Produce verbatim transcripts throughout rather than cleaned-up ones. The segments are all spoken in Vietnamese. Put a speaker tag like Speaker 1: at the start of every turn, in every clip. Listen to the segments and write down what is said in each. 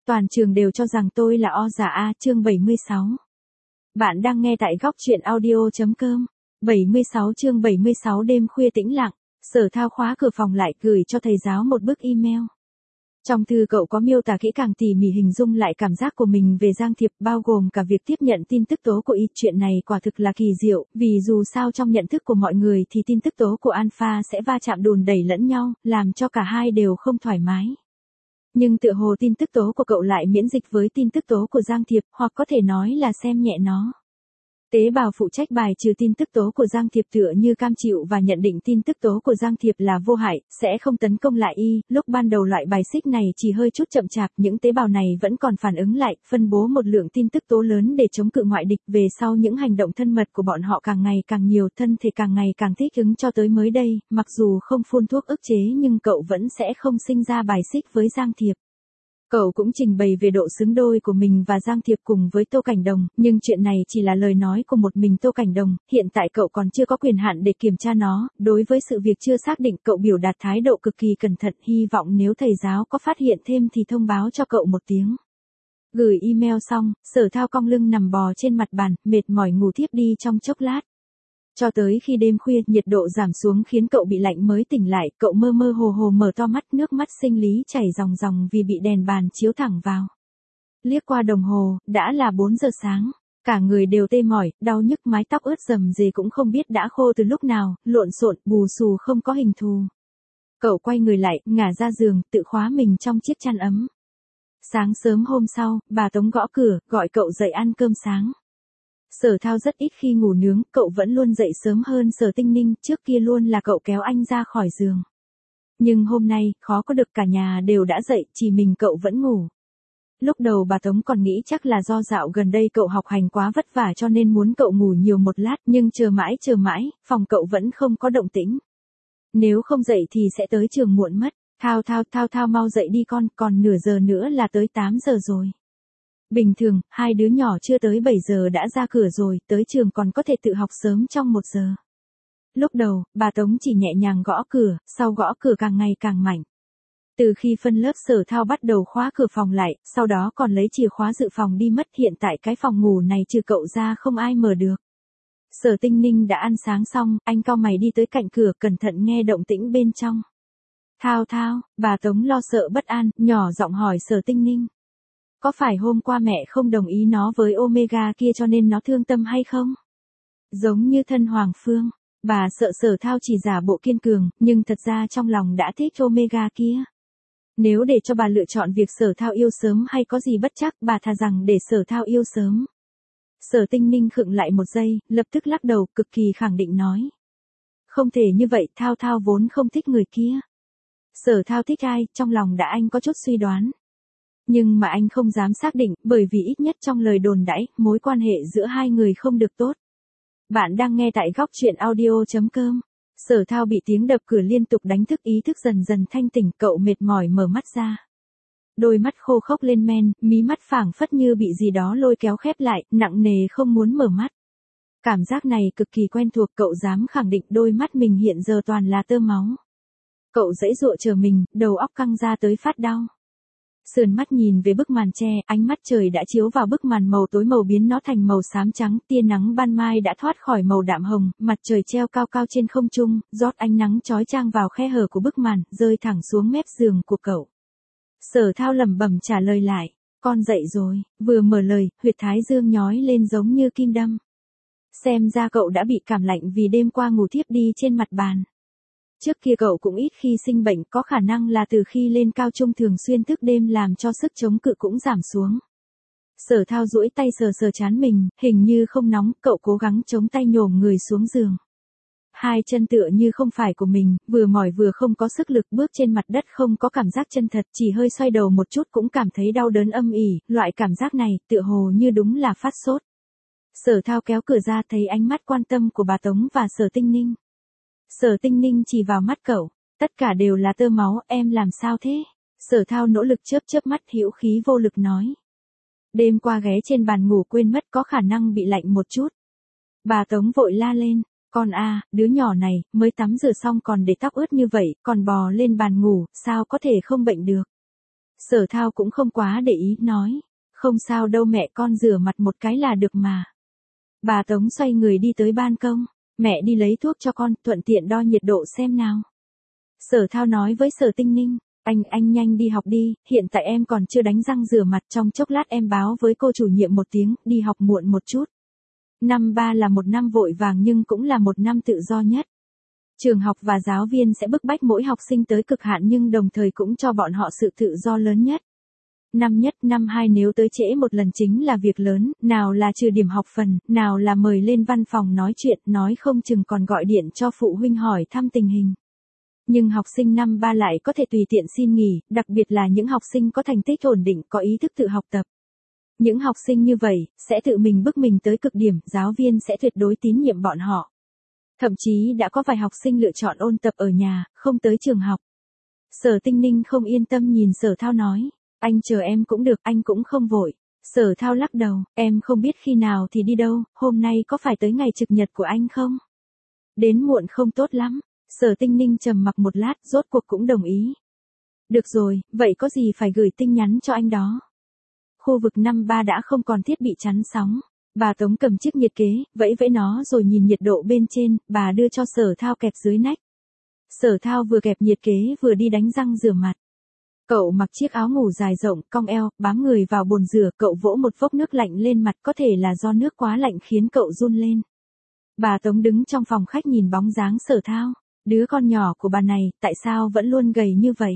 Speaker 1: Toàn trường đều cho rằng tôi là o già a, chương bảy mươi sáu. Bạn đang nghe tại góc truyện audio.com. bảy mươi sáu chương bảy mươi sáu đêm khuya tĩnh lặng, Sở Thao khóa cửa phòng lại gửi cho thầy giáo một bức email. Trong thư cậu có miêu tả kỹ càng tỉ mỉ hình dung lại cảm giác của mình về Giang Thiệp, bao gồm cả việc tiếp nhận tin tức tố của y. Chuyện này quả thực là kỳ diệu, vì dù sao trong nhận thức của mọi người thì tin tức tố của Alpha sẽ va chạm đùn đẩy lẫn nhau, làm cho cả hai đều không thoải mái. Nhưng tựa hồ tin tức tố của cậu lại miễn dịch với tin tức tố của Giang Thiệp, hoặc có thể nói là xem nhẹ nó. Tế bào phụ trách bài trừ tin tức tố của Giang Thiệp tựa như cam chịu và nhận định tin tức tố của Giang Thiệp là vô hại, sẽ không tấn công lại y. Lúc ban đầu loại bài xích này chỉ hơi chút chậm chạp, những tế bào này vẫn còn phản ứng lại, phân bố một lượng tin tức tố lớn để chống cự ngoại địch. Về sau những hành động thân mật của bọn họ càng ngày càng nhiều, thân thể càng ngày càng thích ứng, cho tới mới đây, mặc dù không phun thuốc ức chế nhưng cậu vẫn sẽ không sinh ra bài xích với Giang Thiệp. Cậu cũng trình bày về độ xứng đôi của mình và Giang Thiệp cùng với Tô Cảnh Đồng, nhưng chuyện này chỉ là lời nói của một mình Tô Cảnh Đồng, hiện tại cậu còn chưa có quyền hạn để kiểm tra nó. Đối với sự việc chưa xác định, cậu biểu đạt thái độ cực kỳ cẩn thận, hy vọng nếu thầy giáo có phát hiện thêm thì thông báo cho cậu một tiếng. Gửi email xong, Sở Thao cong lưng nằm bò trên mặt bàn, mệt mỏi ngủ thiếp đi trong chốc lát. Cho tới khi đêm khuya, nhiệt độ giảm xuống khiến cậu bị lạnh mới tỉnh lại, cậu mơ mơ hồ hồ mở to mắt, nước mắt sinh lý chảy ròng ròng vì bị đèn bàn chiếu thẳng vào. Liếc qua đồng hồ, đã là bốn giờ sáng, cả người đều tê mỏi, đau nhức, mái tóc ướt rầm rề cũng không biết đã khô từ lúc nào, lộn xộn, bù xù không có hình thù. Cậu quay người lại, ngả ra giường, tự khóa mình trong chiếc chăn ấm. Sáng sớm hôm sau, bà Tống gõ cửa, gọi cậu dậy ăn cơm sáng. Sở Thao rất ít khi ngủ nướng, cậu vẫn luôn dậy sớm hơn Sở Tinh Ninh, trước kia luôn là cậu kéo anh ra khỏi giường. Nhưng hôm nay, khó có được cả nhà đều đã dậy, chỉ mình cậu vẫn ngủ. Lúc đầu bà Tống còn nghĩ chắc là do dạo gần đây cậu học hành quá vất vả cho nên muốn cậu ngủ nhiều một lát, nhưng chờ mãi chờ mãi, phòng cậu vẫn không có động tĩnh. Nếu không dậy thì sẽ tới trường muộn mất. Thao Thao Thao Thao mau dậy đi con, còn nửa giờ nữa là tới tám giờ rồi. Bình thường, hai đứa nhỏ chưa tới bảy giờ đã ra cửa rồi, tới trường còn có thể tự học sớm trong một giờ. Lúc đầu, bà Tống chỉ nhẹ nhàng gõ cửa, sau gõ cửa càng ngày càng mạnh. Từ khi phân lớp, Sở Thao bắt đầu khóa cửa phòng lại, sau đó còn lấy chìa khóa dự phòng đi mất, hiện tại cái phòng ngủ này trừ cậu ra không ai mở được. Sở Tinh Ninh đã ăn sáng xong, anh cau mày đi tới cạnh cửa, cẩn thận nghe động tĩnh bên trong. Thao Thao, bà Tống lo sợ bất an, nhỏ giọng hỏi Sở Tinh Ninh. Có phải hôm qua mẹ không đồng ý nó với Omega kia cho nên nó thương tâm hay không? Giống như thân Hoàng Phương, bà sợ Sở Thao chỉ giả bộ kiên cường, nhưng thật ra trong lòng đã thích Omega kia. Nếu để cho bà lựa chọn việc Sở Thao yêu sớm hay có gì bất chắc, bà thà rằng để Sở Thao yêu sớm. Sở Tinh Ninh khựng lại một giây, lập tức lắc đầu, cực kỳ khẳng định nói. Không thể như vậy, Thao Thao vốn không thích người kia. Sở Thao thích ai, trong lòng đã anh có chút suy đoán. Nhưng mà anh không dám xác định, bởi vì ít nhất trong lời đồn đãi, mối quan hệ giữa hai người không được tốt. Bạn đang nghe tại góc truyện audio.com. Sở Thao bị tiếng đập cửa liên tục đánh thức, ý thức dần dần thanh tỉnh, cậu mệt mỏi mở mắt ra. Đôi mắt khô khốc lên men, mí mắt phảng phất như bị gì đó lôi kéo khép lại, nặng nề không muốn mở mắt. Cảm giác này cực kỳ quen thuộc, cậu dám khẳng định đôi mắt mình hiện giờ toàn là tơ máu. Cậu giãy giụa chờ mình, đầu óc căng ra tới phát đau. Sườn mắt nhìn về bức màn tre, ánh mắt trời đã chiếu vào bức màn màu tối, màu biến nó thành màu xám trắng, tia nắng ban mai đã thoát khỏi màu đạm hồng, mặt trời treo cao cao trên không trung, rót ánh nắng chói chang vào khe hở của bức màn, rơi thẳng xuống mép giường của cậu. Sở Thao lẩm bẩm trả lời lại, con dậy rồi, vừa mở lời, huyệt thái dương nhói lên giống như kim đâm. Xem ra cậu đã bị cảm lạnh vì đêm qua ngủ thiếp đi trên mặt bàn. Trước kia cậu cũng ít khi sinh bệnh, có khả năng là từ khi lên cao trung thường xuyên thức đêm làm cho sức chống cự cũng giảm xuống. Sở Thao duỗi tay sờ sờ trán mình, hình như không nóng, cậu cố gắng chống tay nhổm người xuống giường. Hai chân tựa như không phải của mình, vừa mỏi vừa không có sức lực, bước trên mặt đất không có cảm giác chân thật, chỉ hơi xoay đầu một chút cũng cảm thấy đau đớn âm ỉ, loại cảm giác này tựa hồ như đúng là phát sốt. Sở Thao kéo cửa ra, thấy ánh mắt quan tâm của bà Tống và Sở Tinh Ninh. Sở Tinh Ninh chỉ vào mắt cậu, tất cả đều là tơ máu, em làm sao thế? Sở Thao nỗ lực chớp chớp mắt, hữu khí vô lực nói. Đêm qua ghé trên bàn ngủ quên mất, có khả năng bị lạnh một chút. Bà Tống vội la lên, con a, đứa nhỏ này, mới tắm rửa xong còn để tóc ướt như vậy, còn bò lên bàn ngủ, sao có thể không bệnh được? Sở Thao cũng không quá để ý, nói. Không sao đâu mẹ, con rửa mặt một cái là được mà. Bà Tống xoay người đi tới ban công. Mẹ đi lấy thuốc cho con, thuận tiện đo nhiệt độ xem nào. Sở Thao nói với Sở Tinh Ninh. Anh, anh nhanh đi học đi, hiện tại em còn chưa đánh răng rửa mặt, trong chốc lát em báo với cô chủ nhiệm một tiếng, đi học muộn một chút. Năm ba là một năm vội vàng nhưng cũng là một năm tự do nhất. Trường học và giáo viên sẽ bức bách mỗi học sinh tới cực hạn nhưng đồng thời cũng cho bọn họ sự tự do lớn nhất. Năm nhất, năm hai nếu tới trễ một lần chính là việc lớn, nào là trừ điểm học phần, nào là mời lên văn phòng nói chuyện, nói không chừng còn gọi điện cho phụ huynh hỏi thăm tình hình. Nhưng học sinh năm ba lại có thể tùy tiện xin nghỉ, đặc biệt là những học sinh có thành tích ổn định, có ý thức tự học tập. Những học sinh như vậy, sẽ tự mình bức mình tới cực điểm, giáo viên sẽ tuyệt đối tín nhiệm bọn họ. Thậm chí đã có vài học sinh lựa chọn ôn tập ở nhà, không tới trường học. Sở Tinh Ninh không yên tâm nhìn Sở Thao nói, anh chờ em cũng được, anh cũng không vội. Sở Thao lắc đầu, em không biết khi nào thì đi đâu, hôm nay có phải tới ngày trực nhật của anh không? Đến muộn không tốt lắm. Sở Tinh Ninh trầm mặc một lát, rốt cuộc cũng đồng ý. Được rồi, vậy có gì phải gửi tin nhắn cho anh đó. Khu vực năm ba đã không còn thiết bị chắn sóng. Bà Tống cầm chiếc nhiệt kế, vẫy vẫy nó rồi nhìn nhiệt độ bên trên, bà đưa cho Sở Thao kẹp dưới nách. Sở Thao vừa kẹp nhiệt kế vừa đi đánh răng rửa mặt. Cậu mặc chiếc áo ngủ dài rộng, cong eo, bám người vào bồn rửa, cậu vỗ một vốc nước lạnh lên mặt, có thể là do nước quá lạnh khiến cậu run lên. Bà Tống đứng trong phòng khách nhìn bóng dáng Sở Thao. Đứa con nhỏ của bà này, tại sao vẫn luôn gầy như vậy?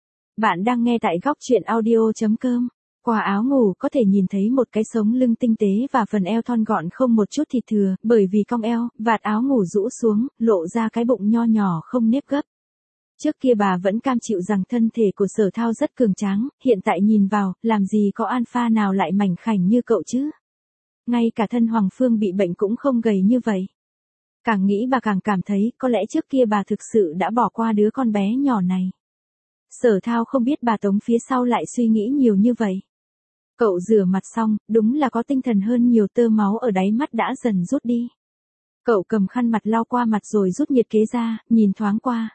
Speaker 1: Bạn đang nghe tại góc truyện audio chấm com. Qua áo ngủ có thể nhìn thấy một cái sống lưng tinh tế và phần eo thon gọn không một chút thịt thừa, bởi vì cong eo, vạt áo ngủ rũ xuống, lộ ra cái bụng nho nhỏ không nếp gấp. Trước kia bà vẫn cam chịu rằng thân thể của Sở Thao rất cường tráng, hiện tại nhìn vào, làm gì có alpha nào lại mảnh khảnh như cậu chứ? Ngay cả thân Hoàng Phương bị bệnh cũng không gầy như vậy. Càng nghĩ bà càng cảm thấy có lẽ trước kia bà thực sự đã bỏ qua đứa con bé nhỏ này. Sở Thao không biết bà Tống phía sau lại suy nghĩ nhiều như vậy. Cậu rửa mặt xong, đúng là có tinh thần hơn nhiều, tơ máu ở đáy mắt đã dần rút đi. Cậu cầm khăn mặt lau qua mặt rồi rút nhiệt kế ra, nhìn thoáng qua.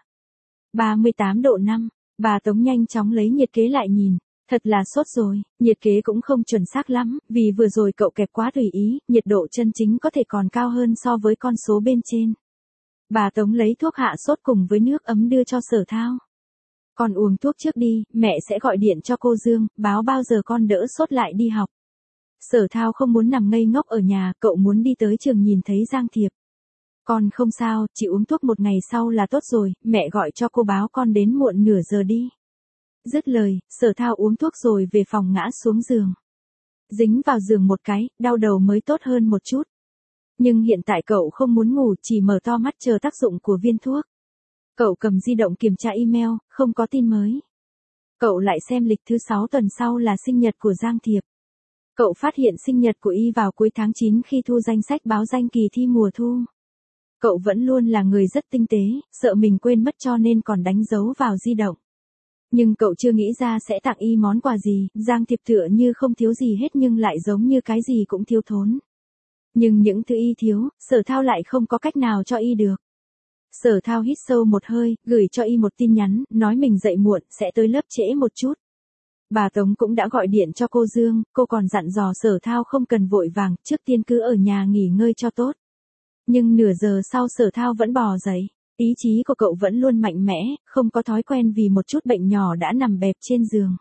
Speaker 1: ba mươi tám độ năm, bà Tống nhanh chóng lấy nhiệt kế lại nhìn. Thật là sốt rồi, nhiệt kế cũng không chuẩn xác lắm, vì vừa rồi cậu kẹp quá tùy ý, nhiệt độ chân chính có thể còn cao hơn so với con số bên trên. Bà Tống lấy thuốc hạ sốt cùng với nước ấm đưa cho Sở Thao. Con uống thuốc trước đi, mẹ sẽ gọi điện cho cô Dương, báo bao giờ con đỡ sốt lại đi học. Sở Thao không muốn nằm ngây ngốc ở nhà, cậu muốn đi tới trường nhìn thấy Giang Thiệp. Con không sao, chỉ uống thuốc một ngày sau là tốt rồi, mẹ gọi cho cô báo con đến muộn nửa giờ đi. Dứt lời, Sở Thao uống thuốc rồi về phòng ngã xuống giường. Dính vào giường một cái, đau đầu mới tốt hơn một chút. Nhưng hiện tại cậu không muốn ngủ, chỉ mở to mắt chờ tác dụng của viên thuốc. Cậu cầm di động kiểm tra email, không có tin mới. Cậu lại xem lịch thứ sáu tuần sau là sinh nhật của Giang Thiệp. Cậu phát hiện sinh nhật của y vào cuối tháng chín khi thu danh sách báo danh kỳ thi mùa thu. Cậu vẫn luôn là người rất tinh tế, sợ mình quên mất cho nên còn đánh dấu vào di động. Nhưng cậu chưa nghĩ ra sẽ tặng y món quà gì, Giang Thiệp tựa như không thiếu gì hết nhưng lại giống như cái gì cũng thiếu thốn. Nhưng những thứ y thiếu, Sở Thao lại không có cách nào cho y được. Sở Thao hít sâu một hơi, gửi cho y một tin nhắn, nói mình dậy muộn, sẽ tới lớp trễ một chút. Bà Tống cũng đã gọi điện cho cô Dương, cô còn dặn dò Sở Thao không cần vội vàng, trước tiên cứ ở nhà nghỉ ngơi cho tốt. Nhưng nửa giờ sau Sở Thao vẫn bò dậy. Ý chí của cậu vẫn luôn mạnh mẽ, không có thói quen vì một chút bệnh nhỏ đã nằm bẹp trên giường.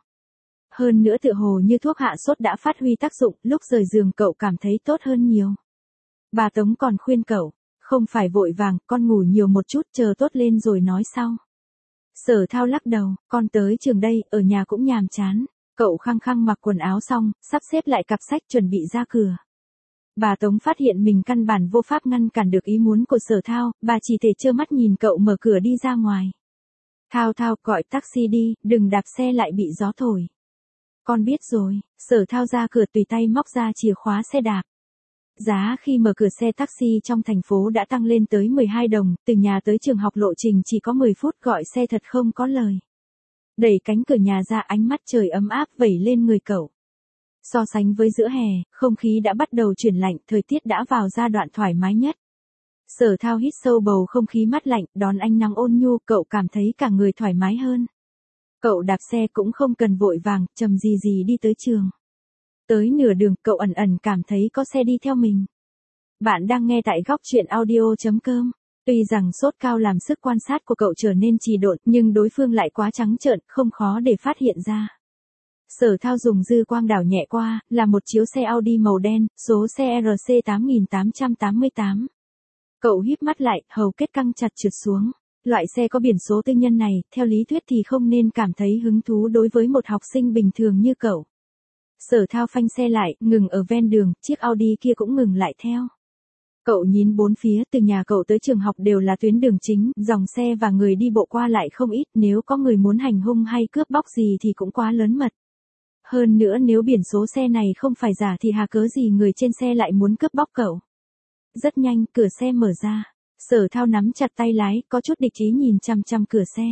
Speaker 1: Hơn nữa tựa hồ như thuốc hạ sốt đã phát huy tác dụng, lúc rời giường cậu cảm thấy tốt hơn nhiều. Bà Tống còn khuyên cậu, không phải vội vàng, con ngủ nhiều một chút, chờ tốt lên rồi nói sau. Sở Thao lắc đầu, con tới trường đây, ở nhà cũng nhàm chán. Cậu khăng khăng mặc quần áo xong, sắp xếp lại cặp sách chuẩn bị ra cửa. Bà Tống phát hiện mình căn bản vô pháp ngăn cản được ý muốn của Sở Thao, bà chỉ thể trơ mắt nhìn cậu mở cửa đi ra ngoài. Thao Thao, gọi taxi đi, đừng đạp xe lại bị gió thổi. Con biết rồi, Sở Thao ra cửa tùy tay móc ra chìa khóa xe đạp. Giá khi mở cửa xe taxi trong thành phố đã tăng lên tới mười hai đồng, từ nhà tới trường học lộ trình chỉ có mười phút, gọi xe thật không có lời. Đẩy cánh cửa nhà ra, ánh mắt trời ấm áp vẩy lên người cậu. So sánh với giữa hè, không khí đã bắt đầu chuyển lạnh, thời tiết đã vào giai đoạn thoải mái nhất. Sở Thao hít sâu bầu không khí mát lạnh, đón ánh nắng ôn nhu, cậu cảm thấy cả người thoải mái hơn. Cậu đạp xe cũng không cần vội vàng, chậm gì gì đi tới trường. Tới nửa đường, cậu ẩn ẩn cảm thấy có xe đi theo mình. Bạn đang nghe tại góc truyện audio.com. Tuy rằng sốt cao làm sức quan sát của cậu trở nên trì độn, nhưng đối phương lại quá trắng trợn, không khó để phát hiện ra. Sở Thao dùng dư quang đảo nhẹ qua, là một chiếu xe Audi màu đen, số xe R C tám tám tám tám. Cậu híp mắt lại, hầu kết căng chặt trượt xuống. Loại xe có biển số tư nhân này, theo lý thuyết thì không nên cảm thấy hứng thú đối với một học sinh bình thường như cậu. Sở Thao phanh xe lại, ngừng ở ven đường, chiếc Audi kia cũng ngừng lại theo. Cậu nhìn bốn phía, từ nhà cậu tới trường học đều là tuyến đường chính, dòng xe và người đi bộ qua lại không ít, nếu có người muốn hành hung hay cướp bóc gì thì cũng quá lớn mật. Hơn nữa nếu biển số xe này không phải giả thì hà cớ gì người trên xe lại muốn cướp bóc cậu. Rất nhanh, cửa xe mở ra. Sở Thao nắm chặt tay lái, có chút địch ý nhìn chằm chằm cửa xe.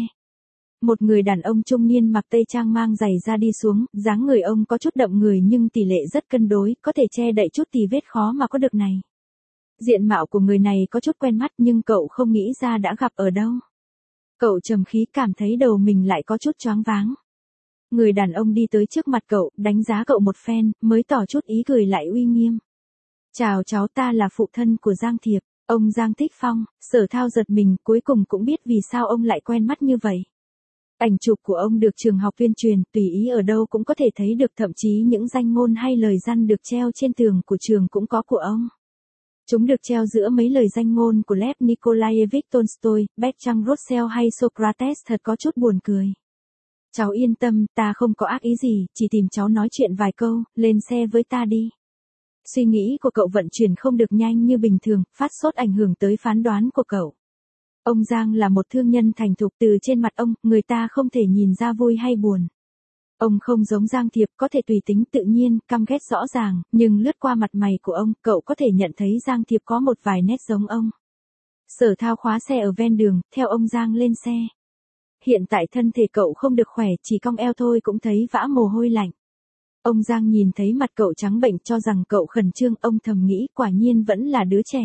Speaker 1: Một người đàn ông trung niên mặc tây trang mang giày da đi xuống, dáng người ông có chút đậm người nhưng tỷ lệ rất cân đối, có thể che đậy chút tì vết khó mà có được này. Diện mạo của người này có chút quen mắt nhưng cậu không nghĩ ra đã gặp ở đâu. Cậu trầm khí cảm thấy đầu mình lại có chút choáng váng. Người đàn ông đi tới trước mặt cậu, đánh giá cậu một phen, mới tỏ chút ý cười lại uy nghiêm. Chào cháu, ta là phụ thân của Giang Thiệp, ông Giang Thích Phong. Sở Thao giật mình, cuối cùng cũng biết vì sao ông lại quen mắt như vậy. Ảnh chụp của ông được trường học tuyên truyền, tùy ý ở đâu cũng có thể thấy được, thậm chí những danh ngôn hay lời răn được treo trên tường của trường cũng có của ông. Chúng được treo giữa mấy lời danh ngôn của Lev Nikolaevich Tolstoy, Bertrand Russell hay Socrates, thật có chút buồn cười. Cháu yên tâm, ta không có ác ý gì, chỉ tìm cháu nói chuyện vài câu, lên xe với ta đi. Suy nghĩ của cậu vận chuyển không được nhanh như bình thường, phát sốt ảnh hưởng tới phán đoán của cậu. Ông Giang là một thương nhân thành thục, từ trên mặt ông, người ta không thể nhìn ra vui hay buồn. Ông không giống Giang Thiệp, có thể tùy tính tự nhiên, căm ghét rõ ràng, nhưng lướt qua mặt mày của ông, cậu có thể nhận thấy Giang Thiệp có một vài nét giống ông. Sở Thao khóa xe ở ven đường, theo ông Giang lên xe. Hiện tại thân thể cậu không được khỏe, chỉ cong eo thôi cũng thấy vã mồ hôi lạnh. Ông Giang nhìn thấy mặt cậu trắng bệnh cho rằng cậu khẩn trương, ông thầm nghĩ quả nhiên vẫn là đứa trẻ.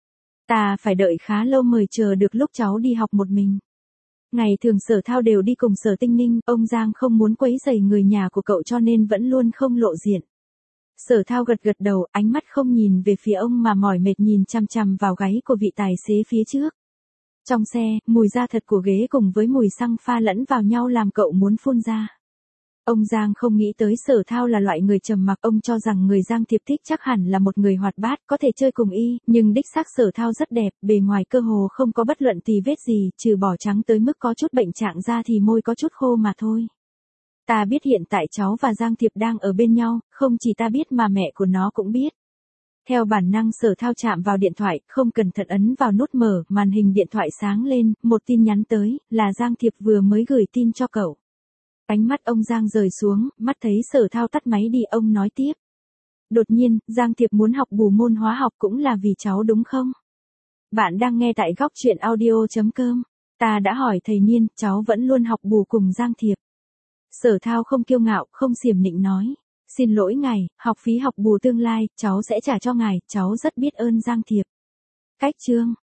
Speaker 1: Ta phải đợi khá lâu mới chờ được lúc cháu đi học một mình. Ngày thường Sở Thao đều đi cùng Sở Tinh Ninh, ông Giang không muốn quấy rầy người nhà của cậu cho nên vẫn luôn không lộ diện. Sở Thao gật gật đầu, ánh mắt không nhìn về phía ông mà mỏi mệt nhìn chằm chằm vào gáy của vị tài xế phía trước. Trong xe, mùi da thật của ghế cùng với mùi xăng pha lẫn vào nhau làm cậu muốn phun ra. Ông Giang không nghĩ tới Sở Thao là loại người trầm mặc, ông cho rằng người Giang Thiệp thích chắc hẳn là một người hoạt bát, có thể chơi cùng y, nhưng đích xác Sở Thao rất đẹp, bề ngoài cơ hồ không có bất luận tì vết gì, trừ bỏ trắng tới mức có chút bệnh trạng ra thì môi có chút khô mà thôi. Ta biết hiện tại cháu và Giang Thiệp đang ở bên nhau, không chỉ ta biết mà mẹ của nó cũng biết. Theo bản năng Sở Thao chạm vào điện thoại, không cẩn thận ấn vào nút mở, màn hình điện thoại sáng lên, một tin nhắn tới, là Giang Thiệp vừa mới gửi tin cho cậu. Ánh mắt ông Giang rời xuống, mắt thấy Sở Thao tắt máy đi, ông nói tiếp. Đột nhiên, Giang Thiệp muốn học bù môn hóa học cũng là vì cháu đúng không? Bạn đang nghe tại góc truyện audio.com. Ta đã hỏi thầy Niên, cháu vẫn luôn học bù cùng Giang Thiệp. Sở Thao không kiêu ngạo, không xiểm nịnh nói. Xin lỗi ngài, học phí học bù tương lai, cháu sẽ trả cho ngài, cháu rất biết ơn Giang Thiệp. Cách chương.